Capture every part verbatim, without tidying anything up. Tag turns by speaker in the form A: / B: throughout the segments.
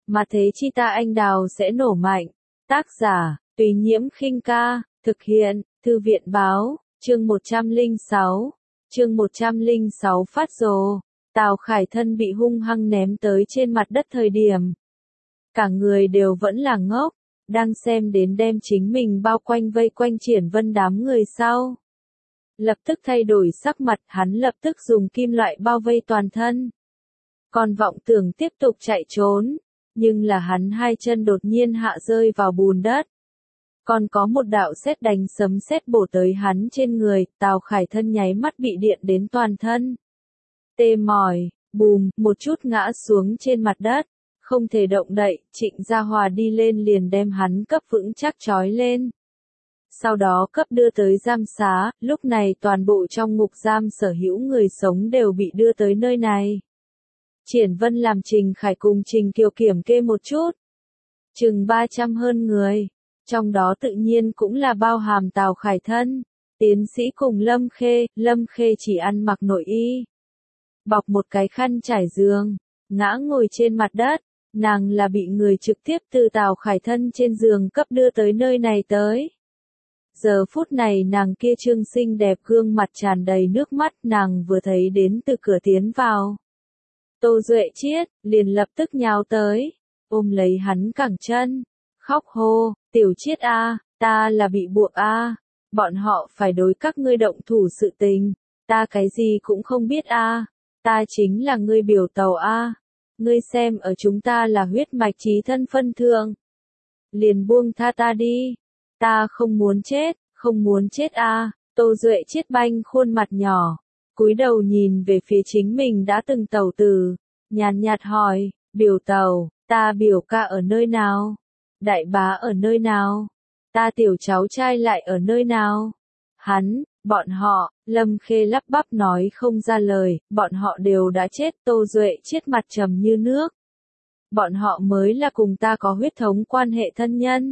A: mà thế chi ta anh đào sẽ nổ mạnh. Tác giả, Tùy Nhiễm Khinh Ca, thực hiện, Thư viện Báo, chương một trăm lẻ sáu, chương một trăm lẻ sáu phát rồ. Tào Khải Thân bị hung hăng ném tới trên mặt đất thời điểm. Cả người đều vẫn là ngốc, đang xem đến đem chính mình bao quanh vây quanh Triển Vân đám người sau. Lập tức thay đổi sắc mặt, hắn lập tức dùng kim loại bao vây toàn thân. Còn vọng tưởng tiếp tục chạy trốn, nhưng là hắn hai chân đột nhiên hạ rơi vào bùn đất. Còn có một đạo sét đánh sấm sét bổ tới hắn trên người, Tào Khải Thân nháy mắt bị điện đến toàn thân. Tê mỏi, bùm, một chút ngã xuống trên mặt đất, không thể động đậy, Trịnh Gia Hòa đi lên liền đem hắn cấp vững chắc trói lên. Sau đó cấp đưa tới giam xá, lúc này toàn bộ trong ngục giam sở hữu người sống đều bị đưa tới nơi này. Triển Vân làm Trình Khải cùng Trình Kiều kiểm kê một chút. Chừng ba trăm hơn người, trong đó tự nhiên cũng là bao hàm Tào Khải Thân, tiến sĩ cùng Lâm Khê, Lâm Khê chỉ ăn mặc nội y. Bọc một cái khăn trải giường, ngã ngồi trên mặt đất, nàng là bị người trực tiếp từ Tào Khải Thân trên giường cấp đưa tới nơi này tới. Giờ phút này nàng kia trương xinh đẹp gương mặt tràn đầy nước mắt, nàng vừa thấy đến từ cửa tiến vào. Tô Duệ Chiết, liền lập tức nhào tới, ôm lấy hắn cẳng chân, khóc hô, Tiểu Chiết a, ta là bị buộc a, bọn họ phải đối các ngươi động thủ sự tình, ta cái gì cũng không biết a, ta chính là ngươi biểu tàu a, ngươi xem ở chúng ta là huyết mạch chí thân phân thượng. Liền buông tha ta đi, ta không muốn chết, không muốn chết a, Tô Duệ Chiết banh khuôn mặt nhỏ. Cúi đầu nhìn về phía chính mình đã từng tẩu tử, nhàn nhạt hỏi, biểu tẩu, ta biểu ca ở nơi nào? Đại bá ở nơi nào? Ta tiểu cháu trai lại ở nơi nào? Hắn, bọn họ, Lâm Khê lắp bắp nói không ra lời, bọn họ đều đã chết. Tô Duệ Chiết mặt trầm như nước. Bọn họ mới là cùng ta có huyết thống quan hệ thân nhân.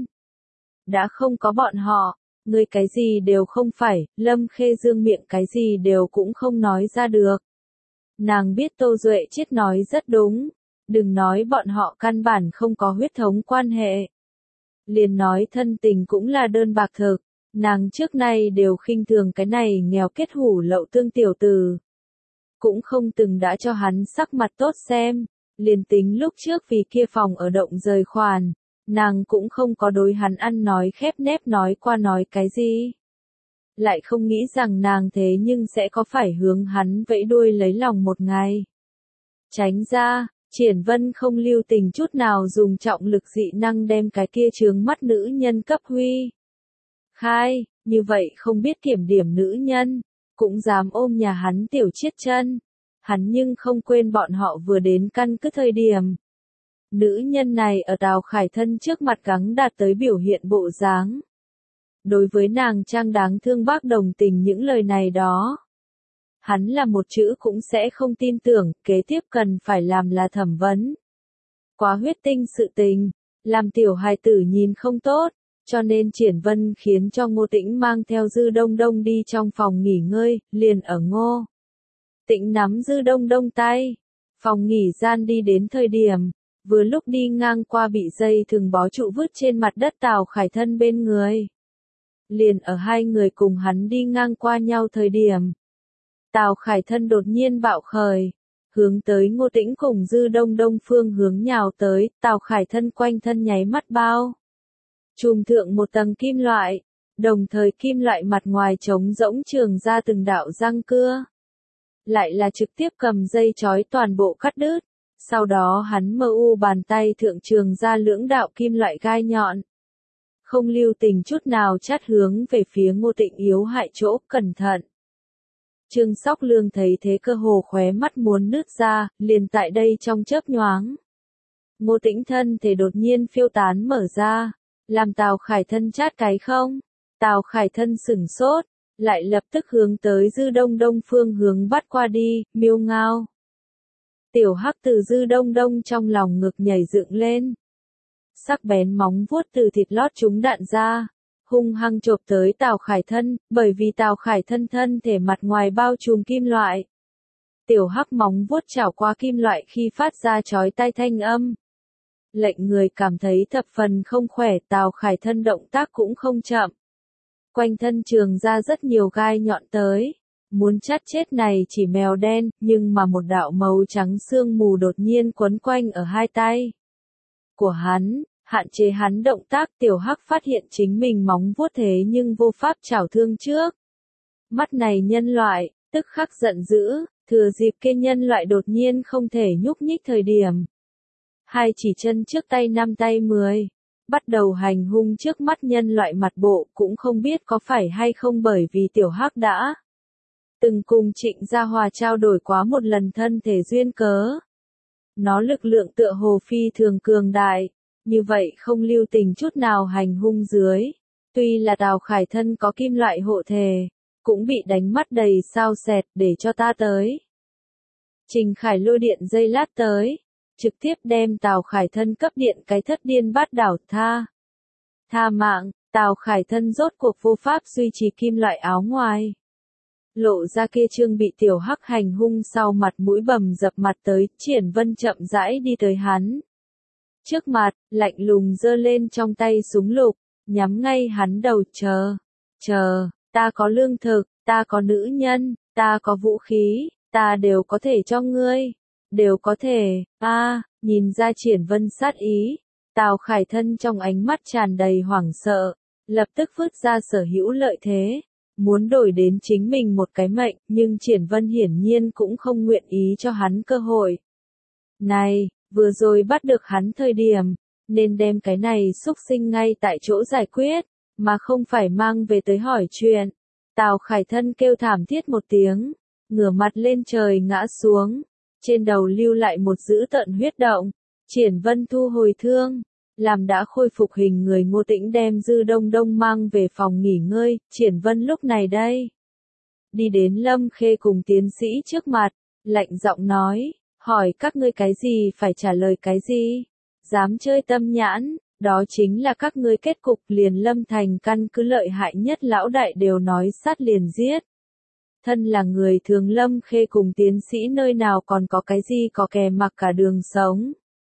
A: Đã không có bọn họ. Ngươi cái gì đều không phải, Lâm Khê dương miệng cái gì đều cũng không nói ra được. Nàng biết Tô Duệ Chiết nói rất đúng, đừng nói bọn họ căn bản không có huyết thống quan hệ. Liền nói thân tình cũng là đơn bạc thực, nàng trước nay đều khinh thường cái này nghèo kết hủ lậu tương tiểu tử. Cũng không từng đã cho hắn sắc mặt tốt xem, liền tính lúc trước vì kia phòng ở động rời khoản. Nàng cũng không có đối hắn ăn nói khép nép nói qua nói cái gì. Lại không nghĩ rằng nàng thế nhưng sẽ có phải hướng hắn vẫy đuôi lấy lòng một ngày. Tránh ra, Triển Vân không lưu tình chút nào dùng trọng lực dị năng đem cái kia chướng mắt nữ nhân cấp huy. Khai, như vậy không biết kiểm điểm nữ nhân, cũng dám ôm nhà hắn Tiểu Chiết chân. Hắn nhưng không quên bọn họ vừa đến căn cứ thời điểm. Nữ nhân này ở Tào Khải Thân trước mặt gắng đạt tới biểu hiện bộ dáng. Đối với nàng trang đáng thương bác đồng tình những lời này đó. Hắn là một chữ cũng sẽ không tin tưởng, kế tiếp cần phải làm là thẩm vấn. Quá huyết tinh sự tình, làm tiểu hài tử nhìn không tốt, cho nên Triển Vân khiến cho Ngô Tĩnh mang theo Dư Đông Đông đi trong phòng nghỉ ngơi, liền ở Ngô Tĩnh nắm Dư Đông Đông tay, phòng nghỉ gian đi đến thời điểm. Vừa lúc đi ngang qua bị dây thừng bó trụ vứt trên mặt đất Tào Khải Thân bên người. Liền ở hai người cùng hắn đi ngang qua nhau thời điểm. Tào Khải Thân đột nhiên bạo khởi, hướng tới Ngô Tĩnh cùng Dư Đông Đông phương hướng nhào tới, Tào Khải Thân quanh thân nháy mắt bao. Trùm thượng một tầng kim loại, đồng thời kim loại mặt ngoài trống rỗng trường ra từng đạo răng cưa. Lại là trực tiếp cầm dây chói toàn bộ cắt đứt. Sau đó hắn mơ u bàn tay thượng trường ra lưỡng đạo kim loại gai nhọn. Không lưu tình chút nào chát hướng về phía Ngô Tĩnh yếu hại chỗ, cẩn thận. Trương Sóc Lương thấy thế cơ hồ khóe mắt muốn nứt ra, liền tại đây trong chớp nhoáng. Ngô Tĩnh thân thể đột nhiên phiêu tán mở ra, làm Tào Khải Thân chát cái không. Tào Khải Thân sửng sốt, lại lập tức hướng tới Dư Đông Đông phương hướng bắt qua đi, miêu ngao. Tiểu Hắc từ Dư Đông Đông trong lòng ngực nhảy dựng lên. Sắc bén móng vuốt từ thịt lót chúng đạn ra, hung hăng chộp tới Tào Khải Thân, bởi vì Tào Khải Thân thân thể mặt ngoài bao trùm kim loại. Tiểu Hắc móng vuốt chảo qua kim loại khi phát ra chói tai thanh âm. lệnh người cảm thấy thập phần không khỏe. Tào Khải Thân động tác cũng không chậm. Quanh thân trường ra rất nhiều gai nhọn tới. Muốn chát chết này chỉ mèo đen, nhưng mà một đạo màu trắng sương mù đột nhiên quấn quanh ở hai tay của hắn, hạn chế hắn động tác. Tiểu Hắc phát hiện chính mình móng vuốt thế nhưng vô pháp chảo thương trước. Mắt này nhân loại, tức khắc giận dữ, thừa dịp kia nhân loại đột nhiên không thể nhúc nhích thời điểm. Hai chỉ chân trước tay năm tay mười, bắt đầu hành hung trước mắt nhân loại. Mặt bộ cũng không biết có phải hay không bởi vì Tiểu Hắc đã từng cùng Trịnh Gia Hòa trao đổi quá một lần thân thể duyên cớ. Nó lực lượng tựa hồ phi thường cường đại, như vậy không lưu tình chút nào hành hung dưới. Tuy là Tào Khải Thân có kim loại hộ thể, cũng bị đánh mắt đầy sao sẹt. Để cho ta tới. Trình Khải lôi điện dây lát tới, trực tiếp đem Tào Khải Thân cấp điện cái thất điên bát đảo. Tha. Tha mạng, Tào Khải Thân rốt cuộc vô pháp duy trì kim loại áo ngoài. Lộ ra kia trương bị Tiểu Hắc hành hung sau mặt mũi bầm dập mặt tới. Triển Vân chậm rãi đi tới hắn trước mặt, lạnh lùng giơ lên trong tay súng lục, nhắm ngay hắn đầu. Chờ, chờ, ta có lương thực, ta có nữ nhân, ta có vũ khí, ta đều có thể cho ngươi, đều có thể. A, à, nhìn ra Triển Vân sát ý, Tào Khải Thân trong ánh mắt tràn đầy hoảng sợ, lập tức vứt ra sở hữu lợi thế, muốn đổi đến chính mình một cái mệnh. Nhưng Triển Vân hiển nhiên cũng không nguyện ý cho hắn cơ hội này. Vừa rồi bắt được hắn thời điểm, nên đem cái này xúc sinh ngay tại chỗ giải quyết, mà không phải mang về tới hỏi chuyện. Tào Khải Thân kêu thảm thiết một tiếng, ngửa mặt lên trời ngã xuống, trên đầu lưu lại một dữ tợn huyết động. Triển Vân thu hồi thương, làm đã khôi phục hình người Ngô Tĩnh đem Dư Đông Đông mang về phòng nghỉ ngơi. Triển Vân lúc này đây, đi đến Lâm Khê cùng tiến sĩ trước mặt, lạnh giọng nói, hỏi các ngươi cái gì phải trả lời cái gì. Dám chơi tâm nhãn, đó chính là các ngươi kết cục. Liền Lâm Thành căn cứ lợi hại nhất lão đại đều nói sát liền giết. Thân là người thường Lâm Khê cùng tiến sĩ nơi nào còn có cái gì có kè mặc cả đường sống.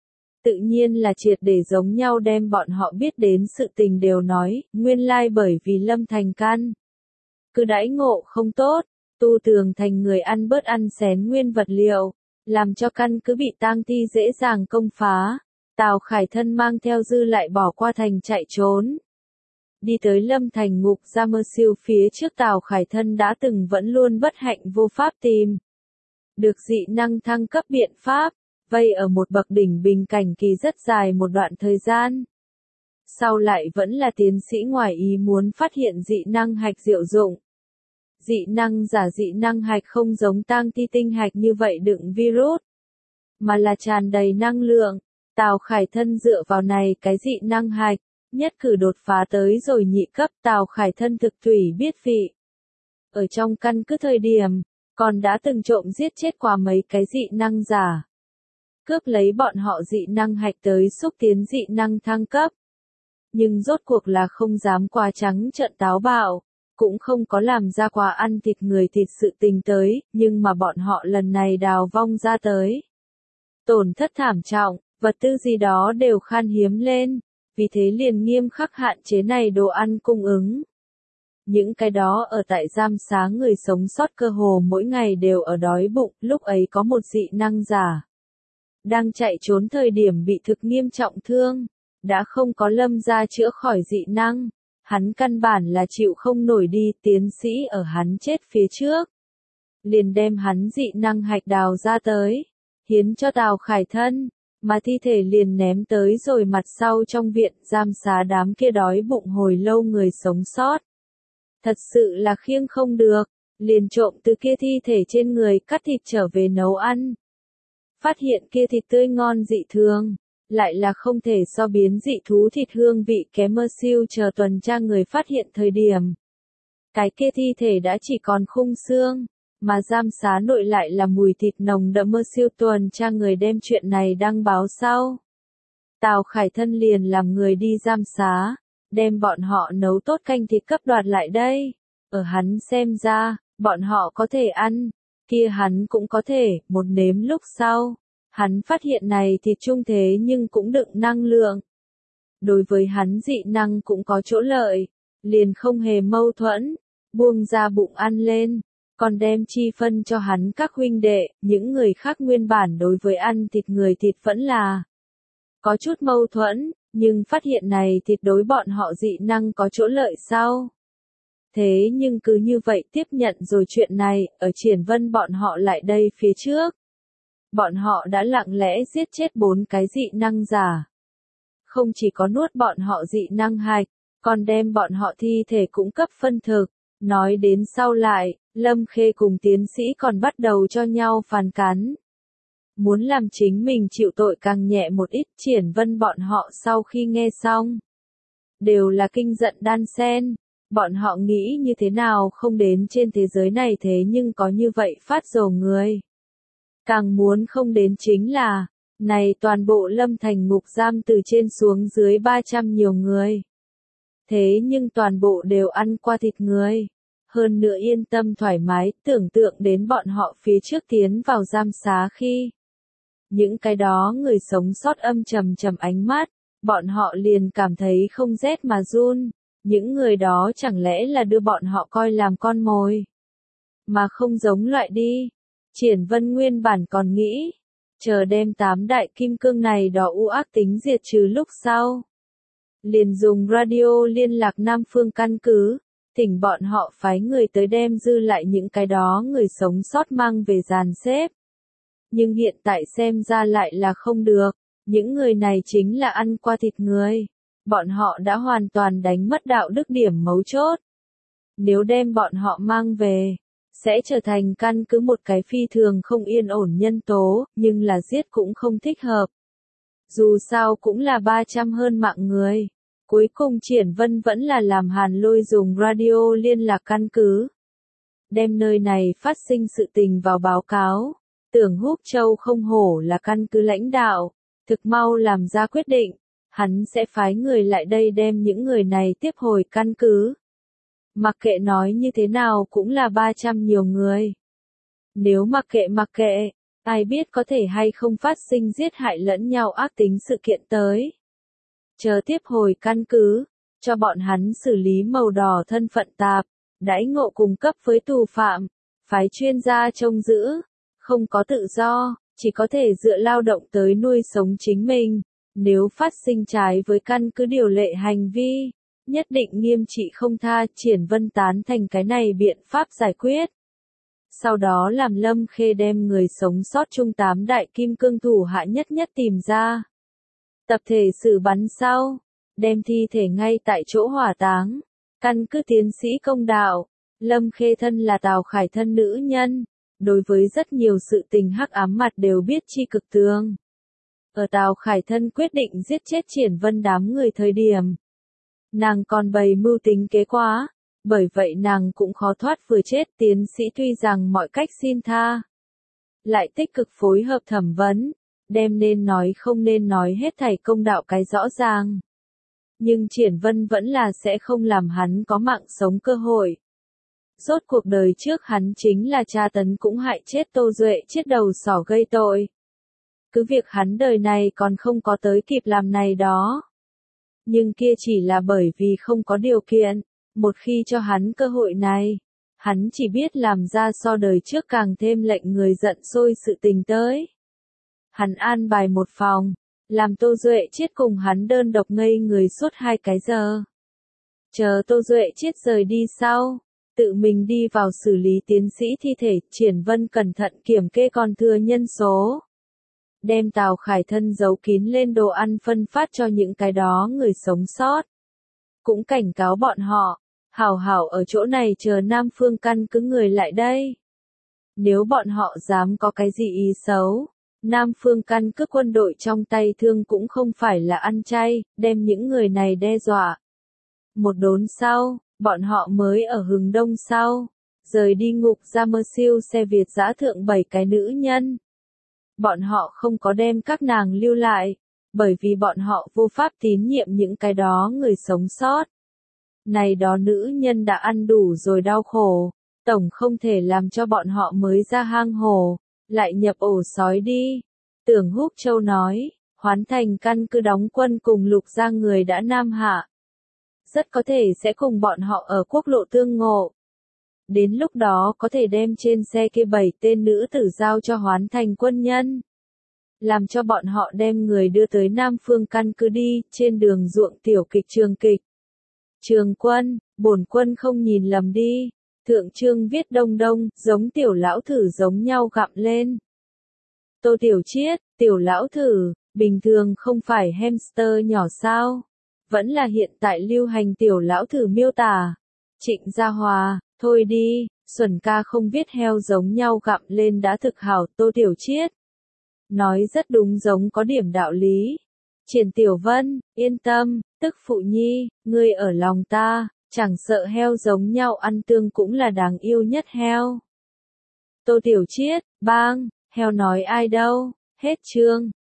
A: Tự nhiên là triệt để giống nhau đem bọn họ biết đến sự tình đều nói. Nguyên lai like bởi vì Lâm Thành căn cứ đãi ngộ không tốt, tu tường thành người ăn bớt ăn xén nguyên vật liệu, làm cho căn cứ bị tang thi dễ dàng công phá. Tào Khải Thân mang theo dư lại bỏ qua thành chạy trốn. Đi tới Lâm Thành ngục ra mơ siêu phía trước. Tào Khải Thân đã từng vẫn luôn bất hạnh vô pháp tìm được dị năng thăng cấp biện pháp, vây ở một bậc đỉnh bình cảnh kỳ rất dài một đoạn thời gian. Sau lại vẫn là tiến sĩ ngoài ý muốn phát hiện dị năng hạch diệu dụng. Dị năng giả dị năng hạch không giống tang thi tinh hạch như vậy đựng virus, mà là tràn đầy năng lượng. Tào Khải Thân dựa vào này cái dị năng hạch, nhất cử đột phá tới rồi nhị cấp. Tào Khải Thân thực thủy biết vị. Ở trong căn cứ thời điểm, còn đã từng trộm giết chết qua mấy cái dị năng giả. Cướp lấy bọn họ dị năng hạch tới xúc tiến dị năng thăng cấp. Nhưng rốt cuộc là không dám qua trắng trợn táo bạo, cũng không có làm ra quà ăn thịt người thịt sự tình tới. Nhưng mà bọn họ lần này đào vong ra tới. Tổn thất thảm trọng, vật tư gì đó đều khan hiếm lên, vì thế liền nghiêm khắc hạn chế này đồ ăn cung ứng. Những cái đó ở tại giam xá người sống sót cơ hồ mỗi ngày đều ở đói bụng. Lúc ấy có một dị năng giả đang chạy trốn thời điểm bị thực nghiêm trọng thương, đã không có Lâm gia chữa khỏi dị năng, hắn căn bản là chịu không nổi đi. Tiến sĩ ở hắn chết phía trước, liền đem hắn dị năng hạch đào ra tới, hiến cho Tào Khải Thân, mà thi thể liền ném tới rồi mặt sau trong viện giam xá. Đám kia đói bụng hồi lâu người sống sót, thật sự là khiêng không được, liền trộm từ kia thi thể trên người cắt thịt trở về nấu ăn. Phát hiện kia thịt tươi ngon dị thường, lại là không thể so biến dị thú thịt hương vị kém mơ siêu. Chờ tuần tra người phát hiện thời điểm, cái kia thi thể đã chỉ còn khung xương, mà giam xá nội lại là mùi thịt nồng đậm. Mơ siêu tuần tra người đem chuyện này đăng báo sau. Tào Khải Thân liền làm người đi giam xá, đem bọn họ nấu tốt canh thịt cấp đoạt lại đây. Ở hắn xem ra, bọn họ có thể ăn, kia hắn cũng có thể. Một nếm lúc sau, Hắn phát hiện này thịt trung thế nhưng cũng đựng năng lượng. Đối với hắn dị năng cũng có chỗ lợi, liền không hề mâu thuẫn, buông ra bụng ăn lên, còn đem chi phân cho hắn các huynh đệ, những người khác nguyên bản đối với ăn thịt người thịt vẫn là có chút mâu thuẫn, nhưng phát hiện này thịt đối bọn họ dị năng có chỗ lợi sau. Thế nhưng cứ như vậy tiếp nhận rồi chuyện này, ở Triển Vân bọn họ lại đây phía trước. Bọn họ đã lặng lẽ giết chết bốn cái dị năng giả. Không chỉ có nuốt bọn họ dị năng hạch, còn đem bọn họ thi thể cũng cấp phân thực. Nói đến sau lại, Lâm Khê cùng tiến sĩ còn bắt đầu cho nhau phàn cắn. Muốn làm chính mình chịu tội càng nhẹ một ít. Triển Vân bọn họ sau khi nghe xong, đều là kinh giận đan sen. Bọn họ nghĩ như thế nào không đến trên thế giới này thế nhưng có như vậy phát rồ người. Càng muốn không đến chính là, này toàn bộ Lâm Thành ngục giam từ trên xuống dưới ba trăm nhiều người. Thế nhưng toàn bộ đều ăn qua thịt người. Hơn nữa yên tâm thoải mái, tưởng tượng đến bọn họ phía trước tiến vào giam xá khi. Những cái đó người sống sót âm trầm trầm ánh mắt, bọn họ liền cảm thấy không rét mà run. Những người đó chẳng lẽ là đưa bọn họ coi làm con mồi. Mà không giống loại đi. Triển Vân nguyên bản còn nghĩ, chờ đem tám đại kim cương này đó u ác tính diệt trừ lúc sau. Liền dùng radio liên lạc Nam Phương căn cứ, thỉnh bọn họ phái người tới đem dư lại những cái đó người sống sót mang về dàn xếp. Nhưng hiện tại xem ra lại là không được, những người này chính là ăn qua thịt người. Bọn họ đã hoàn toàn đánh mất đạo đức điểm mấu chốt. Nếu đem bọn họ mang về, sẽ trở thành căn cứ một cái phi thường không yên ổn nhân tố, nhưng là giết cũng không thích hợp. Dù sao cũng là ba trăm hơn mạng người. Cuối cùng Triển Vân vẫn là làm Hàn Lôi dùng radio liên lạc căn cứ. Đem nơi này phát sinh sự tình vào báo cáo. Tưởng Húc Châu không hổ là căn cứ lãnh đạo, thực mau làm ra quyết định. Hắn sẽ phái người lại đây đem những người này tiếp hồi căn cứ. Mặc kệ nói như thế nào cũng là ba trăm nhiều người. Nếu mặc kệ mặc kệ, ai biết có thể hay không phát sinh giết hại lẫn nhau ác tính sự kiện tới. Chờ tiếp hồi căn cứ, cho bọn hắn xử lý màu đỏ thân phận tạp, đãi ngộ cung cấp với tù phạm, phái chuyên gia trông giữ, không có tự do, chỉ có thể dựa lao động tới nuôi sống chính mình. Nếu phát sinh trái với căn cứ điều lệ hành vi, nhất định nghiêm trị không tha. Triển Vân tán thành cái này biện pháp giải quyết. Sau đó làm Lâm Khê đem người sống sót chung tám đại kim cương thủ hạ nhất nhất tìm ra. Tập thể xử bắn sau, đem thi thể ngay tại chỗ hỏa táng. Căn cứ tiến sĩ công đạo, Lâm Khê thân là Tào Khải thân nữ nhân, đối với rất nhiều sự tình hắc ám mặt đều biết chi cực tường. Ở Tào Khải thân quyết định giết chết Triển Vân đám người thời điểm. Nàng còn bày mưu tính kế quá, bởi vậy nàng cũng khó thoát vừa chết. Tiến sĩ tuy rằng mọi cách xin tha, lại tích cực phối hợp thẩm vấn, đem nên nói không nên nói hết thảy công đạo cái rõ ràng. Nhưng Triển Vân vẫn là sẽ không làm hắn có mạng sống cơ hội. Rốt cuộc đời trước hắn chính là tra tấn cũng hại chết Tô Duệ chết đầu sỏ gây tội. Cứ việc hắn đời này còn không có tới kịp làm này đó. Nhưng kia chỉ là bởi vì không có điều kiện, một khi cho hắn cơ hội này, hắn chỉ biết làm ra so đời trước càng thêm lệnh người giận sôi sự tình tới. Hắn an bài một phòng, làm Tô Duệ chết cùng hắn đơn độc ngây người suốt hai cái giờ. Chờ Tô Duệ chết rời đi sau, tự mình đi vào xử lý tiến sĩ thi thể. Triển Vân cẩn thận kiểm kê còn thừa nhân số. Đem Tào Khải thân giấu kín lên đồ ăn phân phát cho những cái đó người sống sót. Cũng cảnh cáo bọn họ, hảo hảo ở chỗ này chờ Nam Phương căn cứ người lại đây. Nếu bọn họ dám có cái gì ý xấu, Nam Phương căn cứ quân đội trong tay thương cũng không phải là ăn chay, đem những người này đe dọa. Một đốn sau, bọn họ mới ở hướng đông sau, rời đi ngục ra mơ siêu xe Việt giã thượng bảy cái nữ nhân. Bọn họ không có đem các nàng lưu lại, bởi vì bọn họ vô pháp tín nhiệm những cái đó người sống sót. Này đó nữ nhân đã ăn đủ rồi đau khổ, tổng không thể làm cho bọn họ mới ra hang hồ, lại nhập ổ sói đi. Tưởng Húc Châu nói, Hoán Thành căn cứ đóng quân cùng Lục gia người đã Nam Hạ. Rất có thể sẽ cùng bọn họ ở quốc lộ tương ngộ. Đến lúc đó có thể đem trên xe kia bảy tên nữ tử giao cho Hoán Thành quân nhân. Làm cho bọn họ đem người đưa tới Nam Phương căn cứ đi, trên đường ruộng tiểu kịch trường kịch. Trường quân, bổn quân không nhìn lầm đi. Thượng chương viết đông đông, giống tiểu lão thử giống nhau gặm lên. Tô Tiểu Chiết, tiểu lão thử, bình thường không phải hamster nhỏ sao? Vẫn là hiện tại lưu hành tiểu lão thử miêu tả. Trịnh Gia Hòa, thôi đi, Xuân ca không viết heo giống nhau gặm lên đã thực hảo. Tô Tiểu Chiết nói rất đúng, giống có điểm đạo lý. Triển Tiểu Vân, yên tâm, tức phụ nhi, ngươi ở lòng ta, chẳng sợ heo giống nhau ăn tương cũng là đáng yêu nhất heo. Tô Tiểu Chiết, bang, heo nói ai đâu, hết chương.